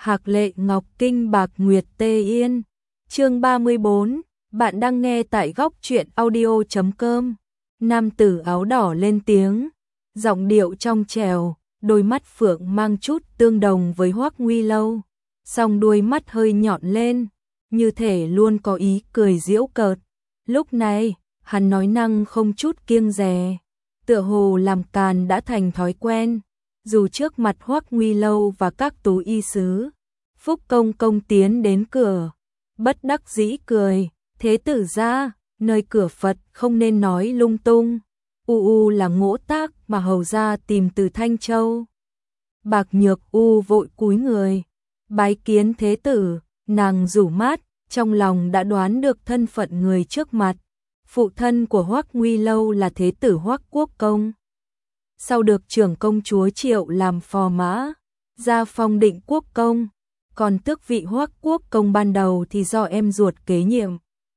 Hạc Lệ Ngọc Kinh Bạc Nguyệt Tê Yên. Chương 34, bạn đang nghe tại góc truyện audio.com. Nam tử áo đỏ lên tiếng, giọng điệu trong trẻo, đôi mắt phượng mang chút tương đồng với Hoắc Nguy Lâu, song đuôi mắt hơi nhọn lên, như thể luôn có ý cười giễu cợt. Lúc này, hắn nói năng không chút kiêng dè, tựa hồ làm càn đã thành thói quen, dù trước mặt Hoắc Nguy Lâu và các tú y sứ. Phúc Công Công tiến đến cửa, bất đắc dĩ cười, thế tử gia, nơi cửa Phật không nên nói lung tung. Là Ngỗ Tác mà hầu gia tìm từ Thanh Châu. Bạc Nhược vội cúi người, bái kiến thế tử. Nàng rủ mắt, trong lòng đã đoán được thân phận người trước mặt. Phụ thân của Hoắc Nguy Lâu là thế tử Hoắc Quốc Công, sau được trưởng công chúa Triệu làm phò mã, gia phong Định Quốc Công, còn tước vị Hoắc Quốc Công ban đầu thì do em ruột kế nhiệm.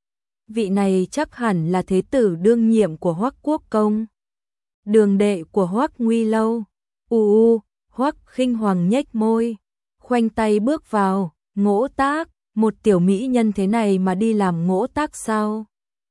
Vị này chắc hẳn là thế tử đương nhiệm của Hoắc Quốc Công, đường đệ của Hoắc Nguy Lâu. Hoắc Khinh Hoàng nhếch môi, khoanh tay bước vào. Ngỗ Tác, một tiểu mỹ nhân thế này mà đi làm Ngỗ Tác sao?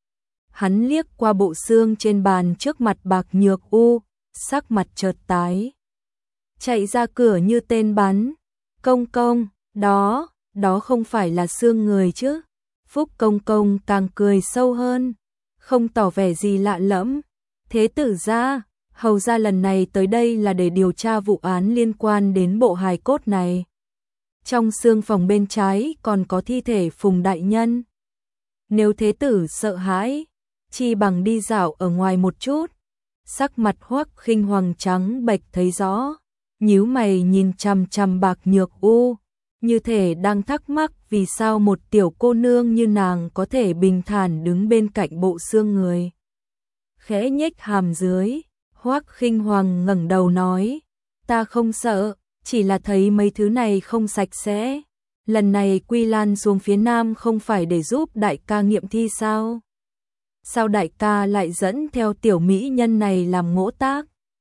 Hắn liếc qua bộ xương trên bàn trước mặt Bạc Nhược sắc mặt chợt tái, chạy ra cửa như tên bắn. Công công, đó không phải là xương người chứ? Phúc Công Công càng cười sâu hơn, không tỏ vẻ gì lạ lẫm. Thế tử gia, hầu gia lần này tới đây là để điều tra vụ án liên quan đến bộ hài cốt này. Trong xương phòng bên trái còn có thi thể Phùng đại nhân. Nếu thế tử sợ hãi, chi bằng đi dạo ở ngoài một chút. Sắc mặt Hoắc Khinh Hoàng trắng bệch thấy rõ, nhíu mày nhìn chằm chằm Bạc Nhược như thể đang thắc mắc vì sao một tiểu cô nương như nàng có thể bình thản đứng bên cạnh bộ xương người. Khẽ nhếch hàm dưới, Hoắc Khinh Hoàng ngẩng đầu nói, ta không sợ, chỉ là thấy mấy thứ này không sạch sẽ. Lần này Quy Lan xuống phía Nam không phải để giúp đại ca nghiệm thi sao? Sao đại ca lại dẫn theo tiểu mỹ nhân này làm Ngỗ Tác?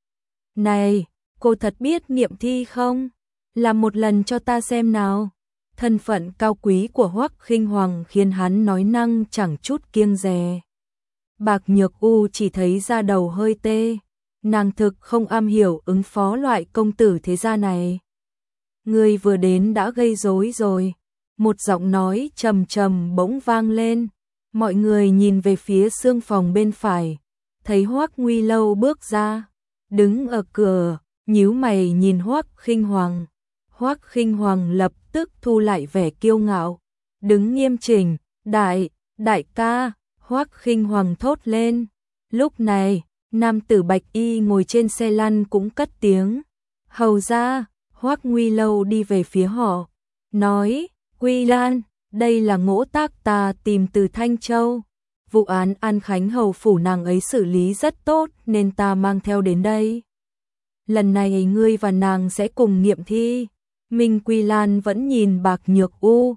Này, cô thật biết nghiệm thi không? Làm một lần cho ta xem nào. Thân phận cao quý của Hoắc Khinh Hoàng khiến hắn nói năng chẳng chút kiêng dè. Bạc Nhược chỉ thấy da đầu hơi tê, nàng thực không am hiểu ứng phó loại công tử thế gia này. Người vừa đến đã gây rối rồi. Một giọng nói trầm trầm bỗng vang lên. Mọi người nhìn về phía xương phòng bên phải, thấy Hoắc Nguy Lâu bước ra, đứng ở cửa, nhíu mày nhìn Hoắc Khinh Hoàng. Hoắc Khinh Hoàng lập tức thu lại vẻ kiêu ngạo, đứng nghiêm chỉnh. Đại ca, Hoắc Khinh Hoàng thốt lên. Lúc này, nam tử bạch y ngồi trên xe lăn cũng cất tiếng. Hầu gia. Hoắc Nguy Lâu đi về phía họ, nói, Quy Lan, đây là Ngỗ Tác ta tìm từ Thanh Châu. Vụ án An Khánh hầu phủ nàng ấy xử lý rất tốt nên ta mang theo đến đây. Lần này ngươi và nàng sẽ cùng nghiệm thi. Minh Quy Lan vẫn nhìn Bạc Nhược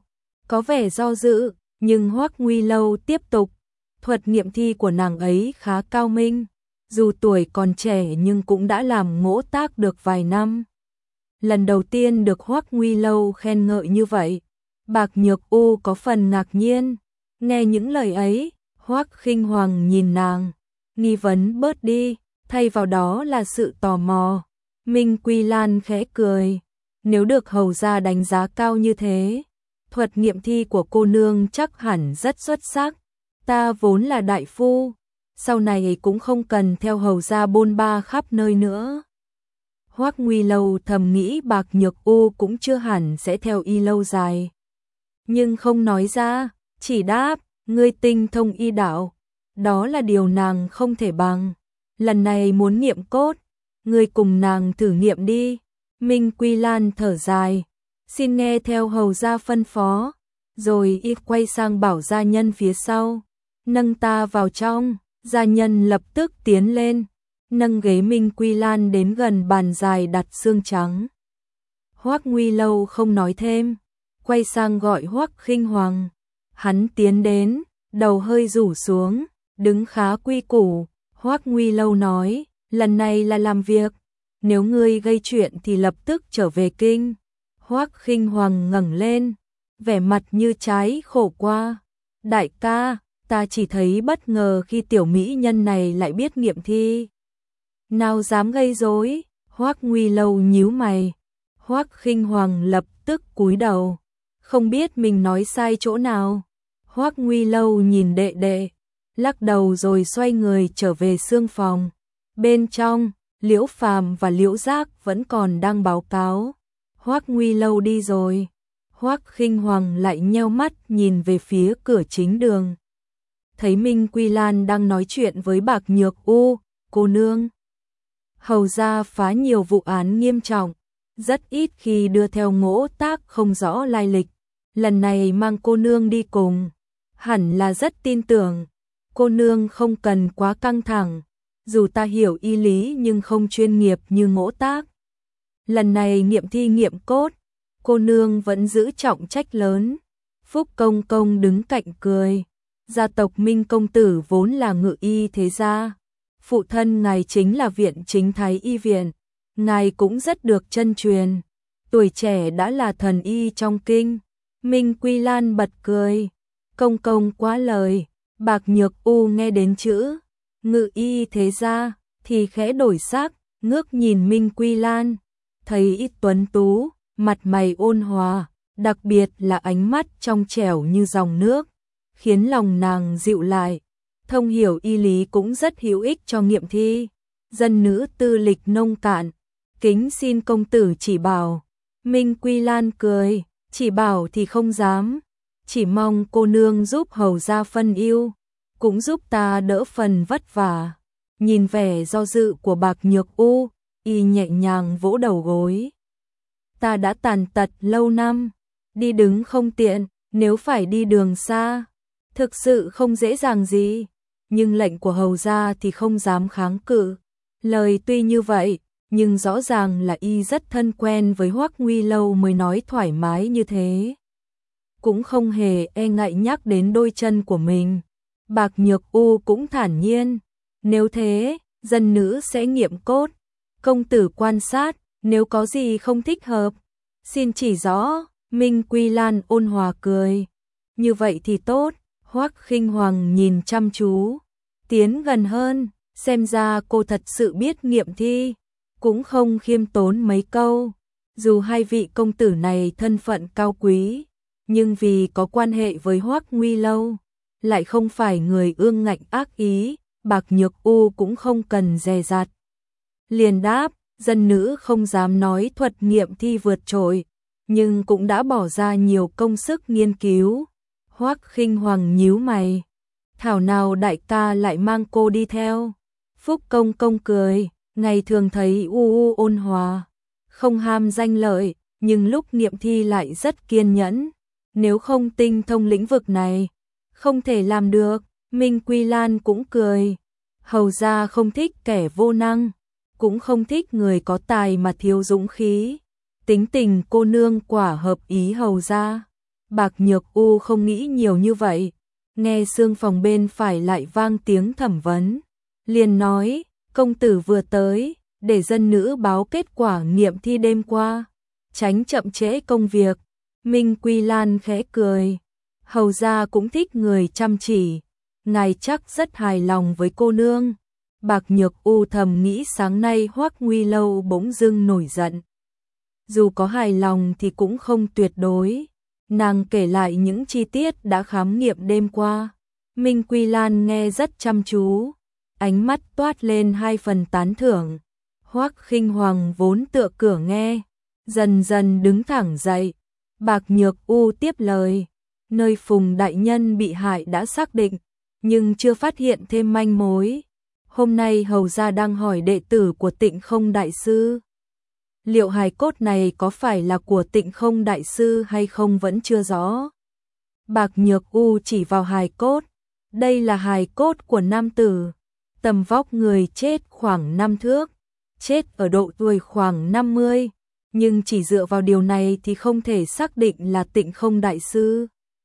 có vẻ do dự, nhưng Hoắc Nguy Lâu tiếp tục. Thuật nghiệm thi của nàng ấy khá cao minh, dù tuổi còn trẻ nhưng cũng đã làm Ngỗ Tác được vài năm. Lần đầu tiên được Hoắc Nguy Lâu khen ngợi như vậy, Bạc Nhược có phần ngạc nhiên. Nghe những lời ấy, Hoắc Khinh Hoàng nhìn nàng, nghi vấn bớt đi, thay vào đó là sự tò mò. Minh Quy Lan khẽ cười, nếu được hầu gia đánh giá cao như thế, thuật nghiệm thi của cô nương chắc hẳn rất xuất sắc. Ta vốn là đại phu, sau này cũng không cần theo hầu gia bôn ba khắp nơi nữa. Hoắc Nguy Lâu thầm nghĩ Bạc Nhược cũng chưa hẳn sẽ theo y lâu dài, nhưng không nói ra, chỉ đáp, ngươi tinh thông y đạo, đó là điều nàng không thể bằng. Lần này muốn nghiệm cốt, ngươi cùng nàng thử nghiệm đi. Minh Quy Lan thở dài, xin nghe theo hầu gia phân phó. Rồi y quay sang bảo gia nhân phía sau, nâng ta vào trong. Gia nhân lập tức tiến lên, nâng ghế Minh Quy Lan đến gần bàn dài đặt xương trắng. Hoắc Nguy Lâu không nói thêm, quay sang gọi Hoắc Khinh Hoàng. Hắn tiến đến, đầu hơi rủ xuống, đứng khá quy củ. Hoắc Nguy Lâu nói, lần này là làm việc, nếu ngươi gây chuyện thì lập tức trở về kinh. Hoắc Khinh Hoàng ngẩng lên, vẻ mặt như trái khổ qua. Đại ca, ta chỉ thấy bất ngờ khi tiểu mỹ nhân này lại biết nghiệm thi. Nào dám gây rối, Hoắc Nguy Lâu nhíu mày. Hoắc Khinh Hoàng lập tức cúi đầu, không biết mình nói sai chỗ nào. Hoắc Nguy Lâu nhìn đệ đệ, lắc đầu rồi xoay người trở về xương phòng. Bên trong, Liễu Phàm và Liễu Giác vẫn còn đang báo cáo. Hoắc Nguy Lâu đi rồi. Hoắc Khinh Hoàng lại nheo mắt nhìn về phía cửa chính đường. Thấy Minh Quy Lan đang nói chuyện với Bạc Nhược U, cô nương. Hầu gia phá nhiều vụ án nghiêm trọng, rất ít khi đưa theo ngỗ tác không rõ lai lịch. Lần này mang cô nương đi cùng, hẳn là rất tin tưởng. Cô nương không cần quá căng thẳng, dù ta hiểu y lý nhưng không chuyên nghiệp như ngỗ tác. Lần này nghiệm thi nghiệm cốt, cô nương vẫn giữ trọng trách lớn. Phúc Công Công đứng cạnh cười. Gia tộc Minh công tử vốn là ngự y thế gia. Phụ thân ngài chính là viện chính thái y viện. Ngài cũng rất được chân truyền. Tuổi trẻ đã là thần y trong kinh. Minh Quy Lan bật cười. Công công quá lời. Bạc Nhược U nghe đến chữ ngự y thế gia thì khẽ đổi sắc, ngước nhìn Minh Quy Lan. Thấy ít tuấn tú, mặt mày ôn hòa, đặc biệt là ánh mắt trong trẻo như dòng nước, khiến lòng nàng dịu lại. Thông hiểu y lý cũng rất hữu ích cho nghiệm thi. Dân nữ tư lịch nông cạn, kính xin công tử chỉ bảo. Minh Quy Lan cười, chỉ bảo thì không dám, chỉ mong cô nương giúp hầu gia phân ưu, cũng giúp ta đỡ phần vất vả. Nhìn vẻ do dự của Bạc Nhược U, y nhẹ nhàng vỗ đầu gối. Ta đã tàn tật lâu năm, đi đứng không tiện, nếu phải đi đường xa, thực sự không dễ dàng gì, nhưng lệnh của hầu gia thì không dám kháng cự. Lời tuy như vậy, nhưng rõ ràng là y rất thân quen với Hoắc Nguy Lâu mới nói thoải mái như thế. Cũng không hề e ngại nhắc đến đôi chân của mình. Bạc Nhược U cũng thản nhiên, nếu thế, dân nữ sẽ nghiệm cốt. Công tử quan sát, nếu có gì không thích hợp, xin chỉ rõ. Minh Quy Lan ôn hòa cười. Như vậy thì tốt. Hoắc Khinh Hoàng nhìn chăm chú, tiến gần hơn, xem ra cô thật sự biết nghiệm thi, cũng không khiêm tốn mấy câu. Dù hai vị công tử này thân phận cao quý, nhưng vì có quan hệ với Hoắc Nguy Lâu, lại không phải người ương ngạnh ác ý, Bạc Nhược U cũng không cần dè dặt. Liền đáp, dân nữ không dám nói thuật nghiệm thi vượt trội, nhưng cũng đã bỏ ra nhiều công sức nghiên cứu. Hoắc Khinh Hoàng nhíu mày, thảo nào đại ca lại mang cô đi theo. Phúc Công Công cười, ngày thường thấy ôn hòa, không ham danh lợi, nhưng lúc nghiệm thi lại rất kiên nhẫn. Nếu không tinh thông lĩnh vực này, không thể làm được. Minh Quy Lan cũng cười, hầu gia không thích kẻ vô năng, cũng không thích người có tài mà thiếu dũng khí. Tính tình cô nương quả hợp ý hầu gia. Bạc Nhược U không nghĩ nhiều như vậy, nghe xương phòng bên phải lại vang tiếng thẩm vấn, liền nói, công tử vừa tới, để dân nữ báo kết quả nghiệm thi đêm qua, tránh chậm trễ công việc. Minh Quy Lan khẽ cười, hầu gia cũng thích người chăm chỉ, ngài chắc rất hài lòng với cô nương. Bạc Nhược U thầm nghĩ sáng nay Hoắc Nguy Lâu bỗng dưng nổi giận. Dù có hài lòng thì cũng không tuyệt đối. Nàng kể lại những chi tiết đã khám nghiệm đêm qua. Minh Quy Lan nghe rất chăm chú, ánh mắt toát lên hai phần tán thưởng. Hoắc Khinh Hoàng vốn tựa cửa nghe, dần dần đứng thẳng dậy. Bạc Nhược U tiếp lời, nơi Phùng đại nhân bị hại đã xác định, nhưng chưa phát hiện thêm manh mối. Hôm nay hầu gia đang hỏi đệ tử của Tịnh Không đại sư, liệu hài cốt này có phải là của Tịnh Không đại sư hay không vẫn chưa rõ. Bạc Nhược U chỉ vào hài cốt, đây là hài cốt của nam tử, tầm vóc người chết khoảng 5 thước, chết ở độ tuổi khoảng 50, nhưng chỉ dựa vào điều này thì không thể xác định là Tịnh Không đại sư.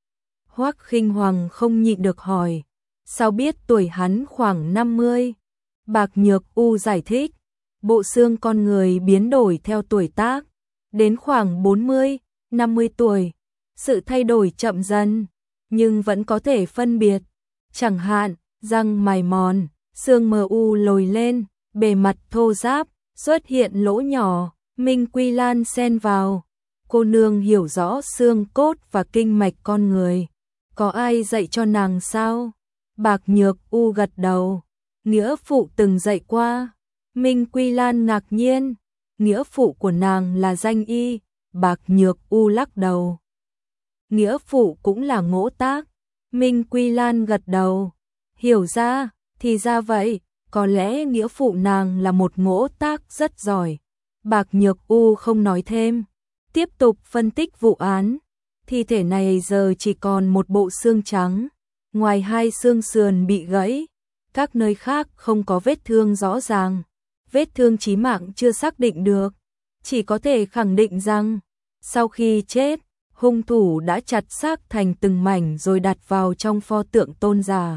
Hoắc Khinh Hoàng không nhịn được hỏi, sao biết tuổi hắn khoảng 50? Bạc Nhược U giải thích, bộ xương con người biến đổi theo tuổi tác, Đến khoảng 40, 50 tuổi, sự thay đổi chậm dần, nhưng vẫn có thể phân biệt. Chẳng hạn, răng mài mòn, xương mờ u lồi lên, bề mặt thô ráp, xuất hiện lỗ nhỏ, Minh Quy Lan xen vào. Cô nương hiểu rõ xương cốt và kinh mạch con người. Có ai dạy cho nàng sao? Bạc Nhược U gật đầu. Nghĩa phụ từng dạy qua. Minh Quy Lan ngạc nhiên. Nghĩa phụ của nàng là danh y. Bạc Nhược U lắc đầu. Nghĩa phụ cũng là Ngỗ Tác. Minh Quy Lan gật đầu. Hiểu ra, thì ra vậy. Có lẽ nghĩa phụ nàng là một Ngỗ Tác rất giỏi. Bạc Nhược U không nói thêm. Tiếp tục phân tích vụ án. Thi thể này giờ chỉ còn một bộ xương trắng. Ngoài hai xương sườn bị gãy, các nơi khác không có vết thương rõ ràng. Vết thương chí mạng chưa xác định được. Chỉ có thể khẳng định rằng, sau khi chết, hung thủ đã chặt xác thành từng mảnh rồi đặt vào trong pho tượng tôn giả.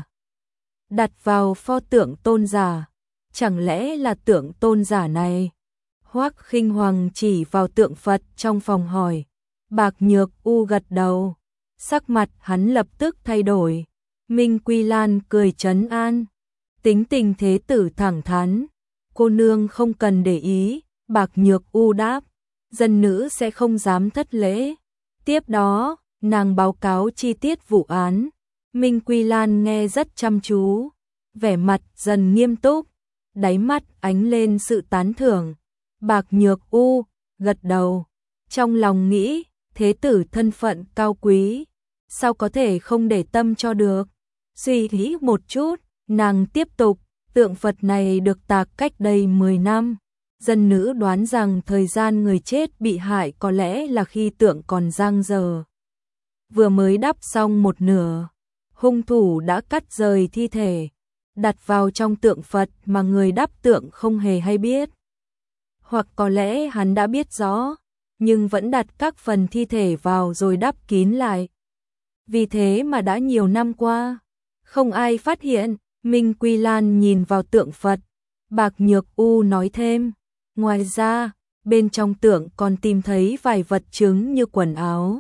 Đặt vào pho tượng tôn giả. Chẳng lẽ là tượng tôn giả này? Hoắc Khinh Hoàng chỉ vào tượng Phật trong phòng hỏi. Bạc Nhược U gật đầu. Sắc mặt hắn lập tức thay đổi. Minh Quy Lan cười trấn an. Tính tình thế tử thẳng thắn. Cô nương không cần để ý. Bạc Nhược U đáp. Dân nữ sẽ không dám thất lễ. Tiếp đó, nàng báo cáo chi tiết vụ án. Minh Quy Lan nghe rất chăm chú. Vẻ mặt dần nghiêm túc. Đáy mắt ánh lên sự tán thưởng. Bạc Nhược U gật đầu. Trong lòng nghĩ, thế tử thân phận cao quý. Sao có thể không để tâm cho được. Suy nghĩ một chút, nàng tiếp tục. Tượng Phật này được tạc cách đây 10 năm. Dân nữ đoán rằng thời gian người chết bị hại có lẽ là khi tượng còn dang dở. Vừa mới đắp xong một nửa, hung thủ đã cắt rời thi thể, đặt vào trong tượng Phật mà người đắp tượng không hề hay biết. Hoặc có lẽ hắn đã biết rõ, nhưng vẫn đặt các phần thi thể vào rồi đắp kín lại. Vì thế mà đã nhiều năm qua, không ai phát hiện. Minh Quy Lan nhìn vào tượng Phật. Bạc Nhược U nói thêm. Ngoài ra, bên trong tượng còn tìm thấy vài vật chứng như quần áo,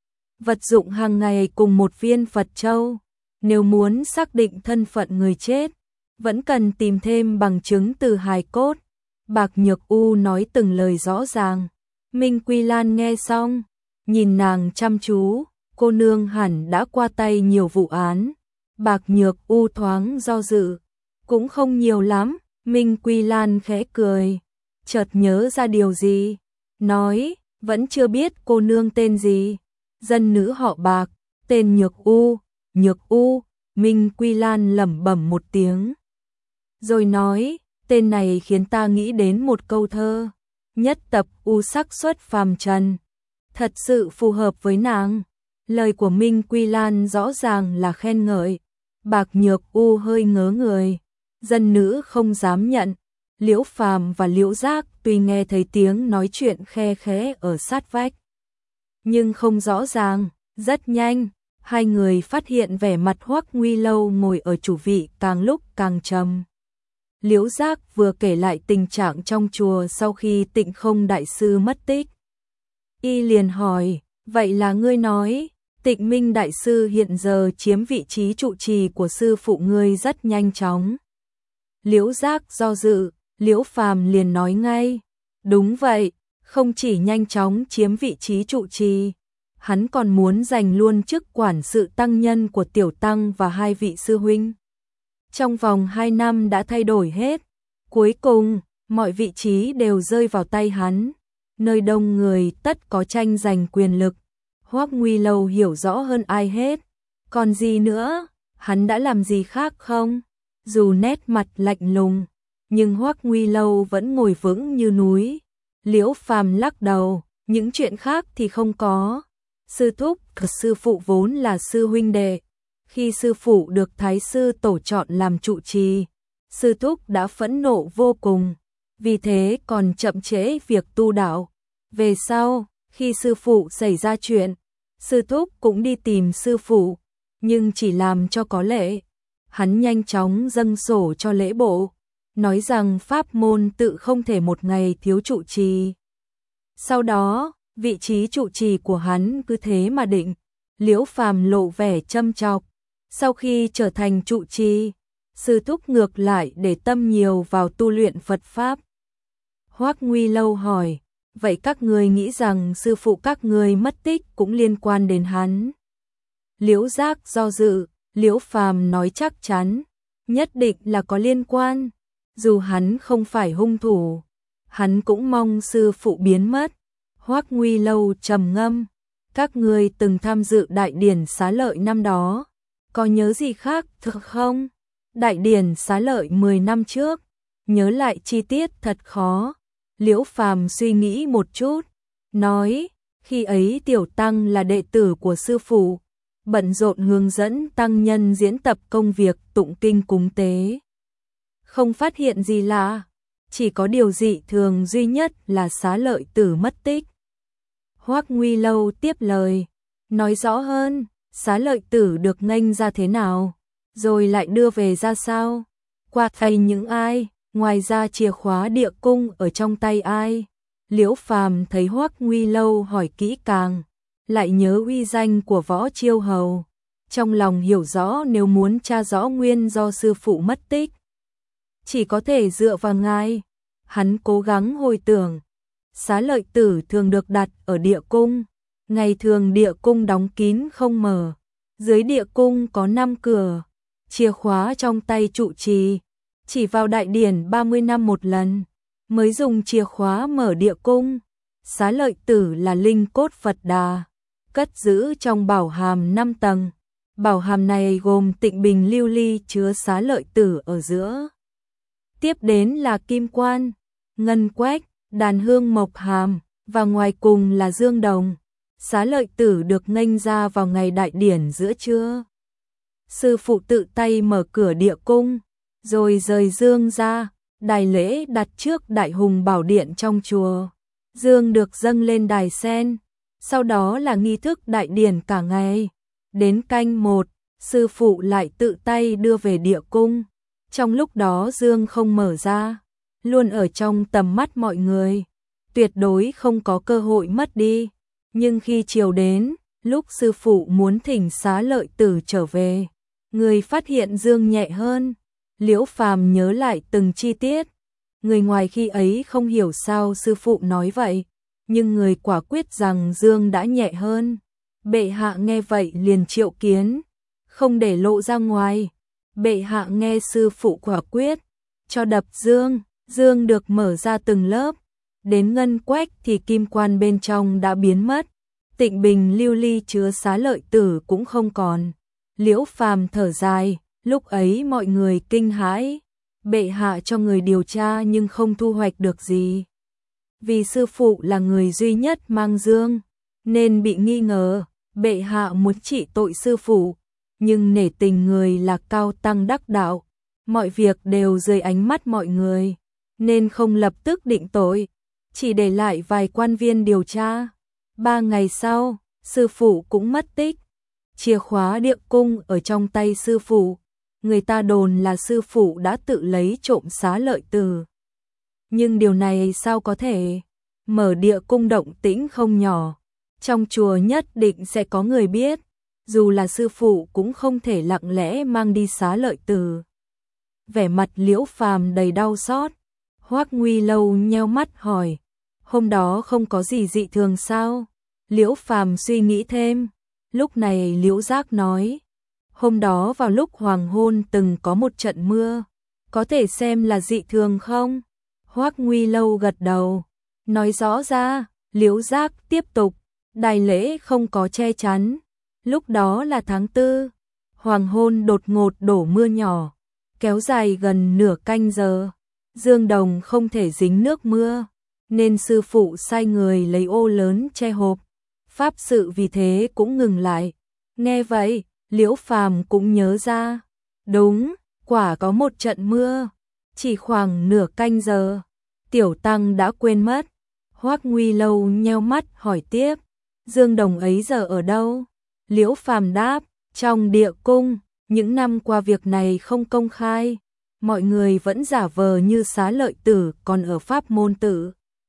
vật dụng hàng ngày cùng một viên Phật châu. Nếu muốn xác định thân phận người chết, vẫn cần tìm thêm bằng chứng từ hài cốt. Bạc Nhược U nói từng lời rõ ràng. Minh Quy Lan nghe xong, nhìn nàng chăm chú. Cô nương hẳn đã qua tay nhiều vụ án. Bạc Nhược U thoáng do dự. Cũng không nhiều lắm. Minh Quy Lan khẽ cười. Chợt nhớ ra điều gì. Nói, vẫn chưa biết cô nương tên gì. Dân nữ họ Bạc, tên Nhược U. Nhược U. Minh Quy Lan lẩm bẩm một tiếng. Rồi nói, tên này khiến ta nghĩ đến một câu thơ. Nhất tập U sắc xuất phàm trần. Thật sự phù hợp với nàng. Lời của Minh Quy Lan rõ ràng là khen ngợi. Bạc Nhược U hơi ngớ người. Dân nữ không dám nhận. Liễu Phàm và Liễu Giác tuy nghe thấy tiếng nói chuyện khe khẽ ở sát vách, nhưng không rõ ràng. Rất nhanh, hai người phát hiện vẻ mặt Hoắc Nguy Lâu ngồi ở chủ vị càng lúc càng trầm. Liễu Giác vừa kể lại tình trạng trong chùa sau khi Tịnh Không đại sư mất tích. Y liền hỏi, vậy là ngươi nói, Tịnh Minh đại sư hiện giờ chiếm vị trí trụ trì của sư phụ ngươi rất nhanh chóng. Liễu Giác do dự, Liễu Phàm liền nói ngay, đúng vậy, không chỉ nhanh chóng chiếm vị trí trụ trì, hắn còn muốn giành luôn chức quản sự tăng nhân của tiểu tăng và hai vị sư huynh. Trong vòng 2 năm đã thay đổi hết, cuối cùng, mọi vị trí đều rơi vào tay hắn. Nơi đông người tất có tranh giành quyền lực. Hoắc Nguy Lâu hiểu rõ hơn ai hết. Còn gì nữa, hắn đã làm gì khác không? Dù nét mặt lạnh lùng, nhưng Hoắc Nguy Lâu vẫn ngồi vững như núi. Liễu Phàm lắc đầu, những chuyện khác thì không có. Sư thúc, sư phụ vốn là sư huynh đệ. Khi sư phụ được thái sư tổ chọn làm trụ trì, sư thúc đã phẫn nộ vô cùng, vì thế còn chậm trễ việc tu đạo. Về sau, khi sư phụ xảy ra chuyện, sư thúc cũng đi tìm sư phụ, nhưng chỉ làm cho có lệ. Hắn nhanh chóng dâng sổ cho lễ bộ, nói rằng pháp môn tự không thể một ngày thiếu trụ trì. Sau đó, vị trí trụ trì của hắn cứ thế mà định. Liễu Phàm lộ vẻ châm chọc. Sau khi trở thành trụ trì, sư thúc ngược lại để tâm nhiều vào tu luyện Phật Pháp. Hoắc Nguy Lâu hỏi, vậy các ngươi nghĩ rằng sư phụ các ngươi mất tích cũng liên quan đến hắn? Liễu Giác do dự, Liễu Phàm nói chắc chắn, nhất định là có liên quan. Dù hắn không phải hung thủ, hắn cũng mong sư phụ biến mất. Hoắc Nguy Lâu trầm ngâm, các ngươi từng tham dự đại điển xá lợi năm đó, có nhớ gì khác thực không? Đại điển xá lợi 10 năm trước, nhớ lại chi tiết thật khó. Liễu Phàm suy nghĩ một chút, nói, khi ấy Tiểu Tăng là đệ tử của sư phụ, bận rộn hướng dẫn tăng nhân diễn tập công việc tụng kinh cúng tế. Không phát hiện gì lạ, chỉ có điều dị thường duy nhất là xá lợi tử mất tích. Hoắc Nguy Lâu tiếp lời, nói rõ hơn, xá lợi tử được nghênh ra thế nào, rồi lại đưa về ra sao, qua tay những ai, ngoài ra chìa khóa địa cung ở trong tay ai. Liễu Phàm thấy Hoắc Nguy Lâu hỏi kỹ càng, lại nhớ uy danh của Võ Chiêu Hầu, trong lòng hiểu rõ nếu muốn tra rõ nguyên do sư phụ mất tích, chỉ có thể dựa vào ngài. Hắn cố gắng hồi tưởng, xá lợi tử thường được đặt ở địa cung, ngày thường địa cung đóng kín không mở, dưới địa cung có 5 cửa, chìa khóa trong tay trụ trì, chỉ vào đại điển 30 năm một lần mới dùng chìa khóa mở địa cung. Xá lợi tử là linh cốt Phật Đà, cất giữ trong bảo hàm 5 tầng. Bảo hàm này gồm tịnh bình lưu ly chứa xá lợi tử ở giữa. Tiếp đến là kim quan, ngân quách, đàn hương mộc hàm, và ngoài cùng là dương đồng. Xá lợi tử được nghênh ra vào ngày đại điển giữa trưa. Sư phụ tự tay mở cửa địa cung, rồi rời dương ra, đài lễ đặt trước đại hùng bảo điện trong chùa. Dương được dâng lên đài sen, sau đó là nghi thức đại điển cả ngày. Đến canh 1, sư phụ lại tự tay đưa về địa cung. Trong lúc đó dương không mở ra, luôn ở trong tầm mắt mọi người, tuyệt đối không có cơ hội mất đi. Nhưng khi chiều đến, lúc sư phụ muốn thỉnh xá lợi tử trở về, người phát hiện dương nhẹ hơn. Liễu Phàm nhớ lại từng chi tiết. Người ngoài khi ấy không hiểu sao sư phụ nói vậy, nhưng người quả quyết rằng dương đã nhẹ hơn. Bệ hạ nghe vậy liền triệu kiến, không để lộ ra ngoài. Bệ hạ nghe sư phụ quả quyết, cho đập dương, dương được mở ra từng lớp. Đến ngân quách thì kim quan bên trong đã biến mất, tịnh bình lưu ly chứa xá lợi tử cũng không còn. Liễu Phàm thở dài, lúc ấy mọi người kinh hãi. Bệ hạ cho người điều tra nhưng không thu hoạch được gì. Vì sư phụ là người duy nhất mang dương, nên bị nghi ngờ. Bệ hạ muốn trị tội sư phụ, nhưng nể tình người là cao tăng đắc đạo, mọi việc đều dưới ánh mắt mọi người, nên không lập tức định tội, chỉ để lại vài quan viên điều tra. 3 ngày sau, sư phụ cũng mất tích. Chìa khóa địa cung ở trong tay sư phụ, người ta đồn là sư phụ đã tự lấy trộm xá lợi tử. Nhưng điều này sao có thể? Mở địa cung động tĩnh không nhỏ, trong chùa nhất định sẽ có người biết, dù là sư phụ cũng không thể lặng lẽ mang đi xá lợi tử. Vẻ mặt Liễu Phàm đầy đau xót. Hoắc Nguy Lâu nheo mắt hỏi, hôm đó không có gì dị thường sao? Liễu Phàm suy nghĩ thêm. Lúc này Liễu Giác nói, hôm đó vào lúc hoàng hôn từng có một trận mưa, có thể xem là dị thường không? Hoắc Nguy Lâu gật đầu, nói rõ ra. Liễu Giác tiếp tục, đài lễ không có che chắn, lúc đó là tháng 4, hoàng hôn đột ngột đổ mưa nhỏ, kéo dài gần nửa canh giờ. Dương đồng không thể dính nước mưa, nên sư phụ sai người lấy ô lớn che hộp. Pháp sự vì thế cũng ngừng lại. Nghe vậy, Liễu Phàm cũng nhớ ra. Đúng, quả có một trận mưa, chỉ khoảng nửa canh giờ. Tiểu Tăng đã quên mất. Hoắc Nguy Lâu nheo mắt hỏi tiếp, dương đồng ấy giờ ở đâu? Liễu Phàm đáp, trong địa cung. Những năm qua việc này không công khai, mọi người vẫn giả vờ như xá lợi tử còn ở pháp môn tử.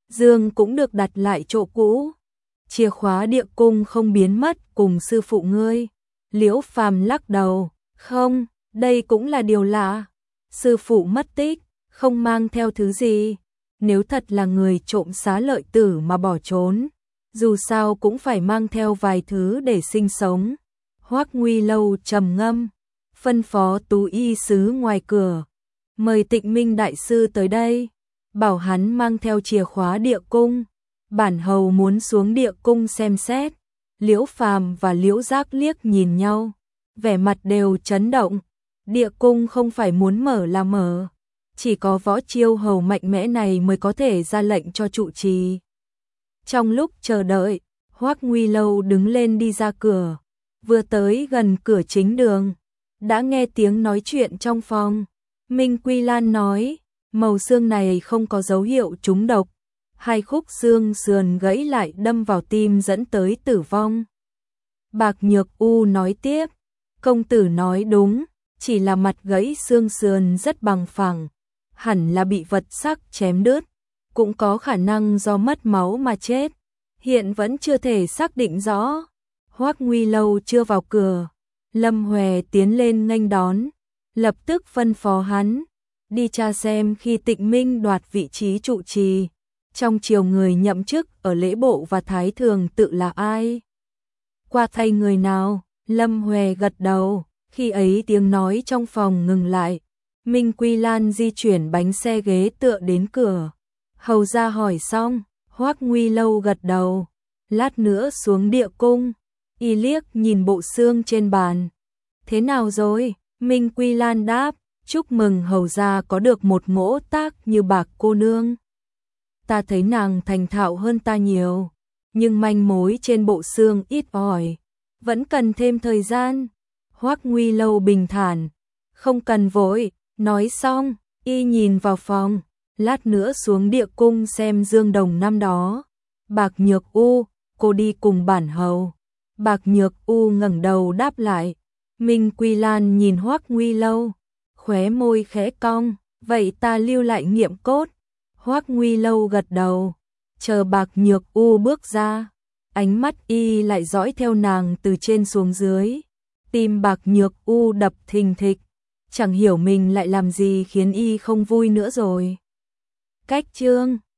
Dương cũng được đặt lại chỗ cũ. Chìa khóa địa cung không biến mất cùng sư phụ ngươi. Liễu Phàm lắc đầu, không, đây cũng là điều lạ. Sư phụ mất tích, không mang theo thứ gì. Nếu thật là người trộm xá lợi tử mà bỏ trốn, dù sao cũng phải mang theo vài thứ để sinh sống. Hoắc Nguy Lâu trầm ngâm, phân phó Tú y sứ ngoài cửa, mời Tịnh Minh đại sư tới đây, bảo hắn mang theo chìa khóa địa cung. Bản hầu muốn xuống địa cung xem xét. Liễu Phàm và Liễu Giác liếc nhìn nhau, vẻ mặt đều chấn động. Địa cung không phải muốn mở là mở, chỉ có Võ Chiêu hầu mạnh mẽ này mới có thể ra lệnh cho trụ trì. Trong lúc chờ đợi, Hoắc Nguy Lâu đứng lên đi ra cửa, vừa tới gần cửa chính đường, đã nghe tiếng nói chuyện trong phòng. Minh Quy Lan nói, màu xương này không có dấu hiệu trúng độc, hai khúc xương sườn gãy lại đâm vào tim dẫn tới tử vong. Bạc Nhược U nói tiếp, công tử nói đúng, chỉ là mặt gãy xương sườn rất bằng phẳng, hẳn là bị vật sắc chém đứt, cũng có khả năng do mất máu mà chết, hiện vẫn chưa thể xác định rõ. Hoắc Nguy Lâu chưa vào cửa, Lâm Huệ tiến lên nghênh đón, lập tức phân phó hắn đi tra xem khi Tịnh Minh đoạt vị trí trụ trì, trong triều người nhậm chức ở lễ bộ và thái thường tự là ai, qua thay người nào. Lâm Huệ gật đầu, khi ấy tiếng nói trong phòng ngừng lại. Minh Quy Lan di chuyển bánh xe ghế tựa đến cửa, hầu ra hỏi xong, Hoắc Nguy Lâu gật đầu, lát nữa xuống địa cung. Y liếc nhìn bộ xương trên bàn, thế nào rồi? Minh Quy Lan đáp, chúc mừng hầu gia có được một ngỗ tác như Bạc cô nương. Ta thấy nàng thành thạo hơn ta nhiều, nhưng manh mối trên bộ xương ít ỏi, vẫn cần thêm thời gian. Hoắc Nguy Lâu bình thản, không cần vội. Nói xong, y nhìn vào phòng, lát nữa xuống địa cung xem dương đồng năm đó. Bạc Nhược U, cô đi cùng bản hầu. Bạc Nhược U ngẩng đầu đáp lại. Minh Quy Lan nhìn Hoắc Nguy Lâu, khóe môi khẽ cong, vậy ta lưu lại nghiệm cốt. Hoắc Nguy Lâu gật đầu, chờ Bạc Nhược U bước ra, ánh mắt y lại dõi theo nàng từ trên xuống dưới. Tim Bạc Nhược U đập thình thịch, chẳng hiểu mình lại làm gì khiến y không vui nữa rồi. Cách chương